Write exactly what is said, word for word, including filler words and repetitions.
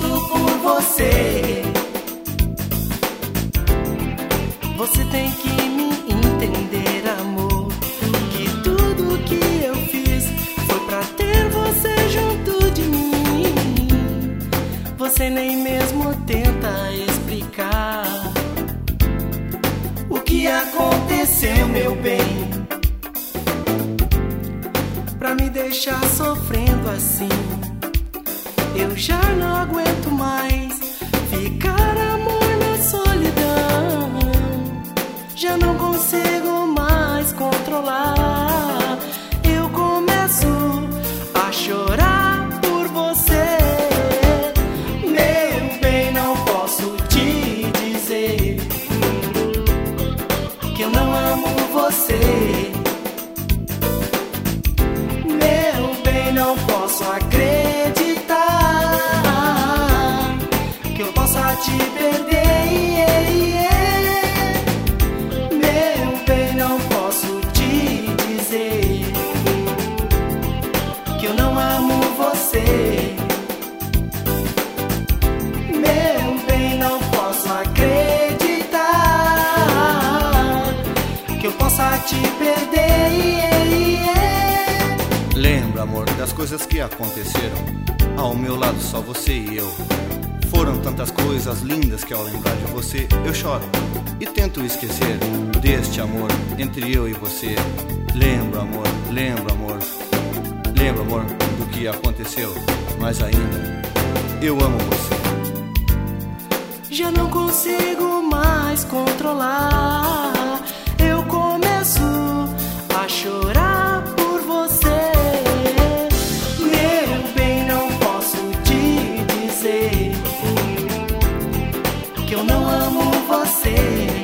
sinto por você. Você tem que me entender, amor, que tudo que eu fiz foi pra ter você junto de mim. Você nem mesmo tenta explicar o que aconteceu, meu bem, pra me deixar sofrendo assim. Eu já não aguento mais ficar, amor, na solidão. Já não consigo mais controlar. Eu começo a chorar por você. Meu bem, não posso te dizer que eu não amo você. Meu bem, não posso acreditar que eu possa te perder. Meu bem, não posso te dizer que eu não amo você. Meu bem, não posso acreditar que eu possa te perder. Lembra, amor, das coisas que aconteceram. Ao meu lado só você e eu. Foram tantas coisas lindas que ao lembrar de você eu choro e tento esquecer deste amor entre eu e você. Lembra, amor, lembra, amor. Lembra, amor, do que aconteceu. Mas ainda eu amo você. Já não consigo mais controlar. Eu começo a chorar por você. Meu bem, não posso te dizer que eu não amo você.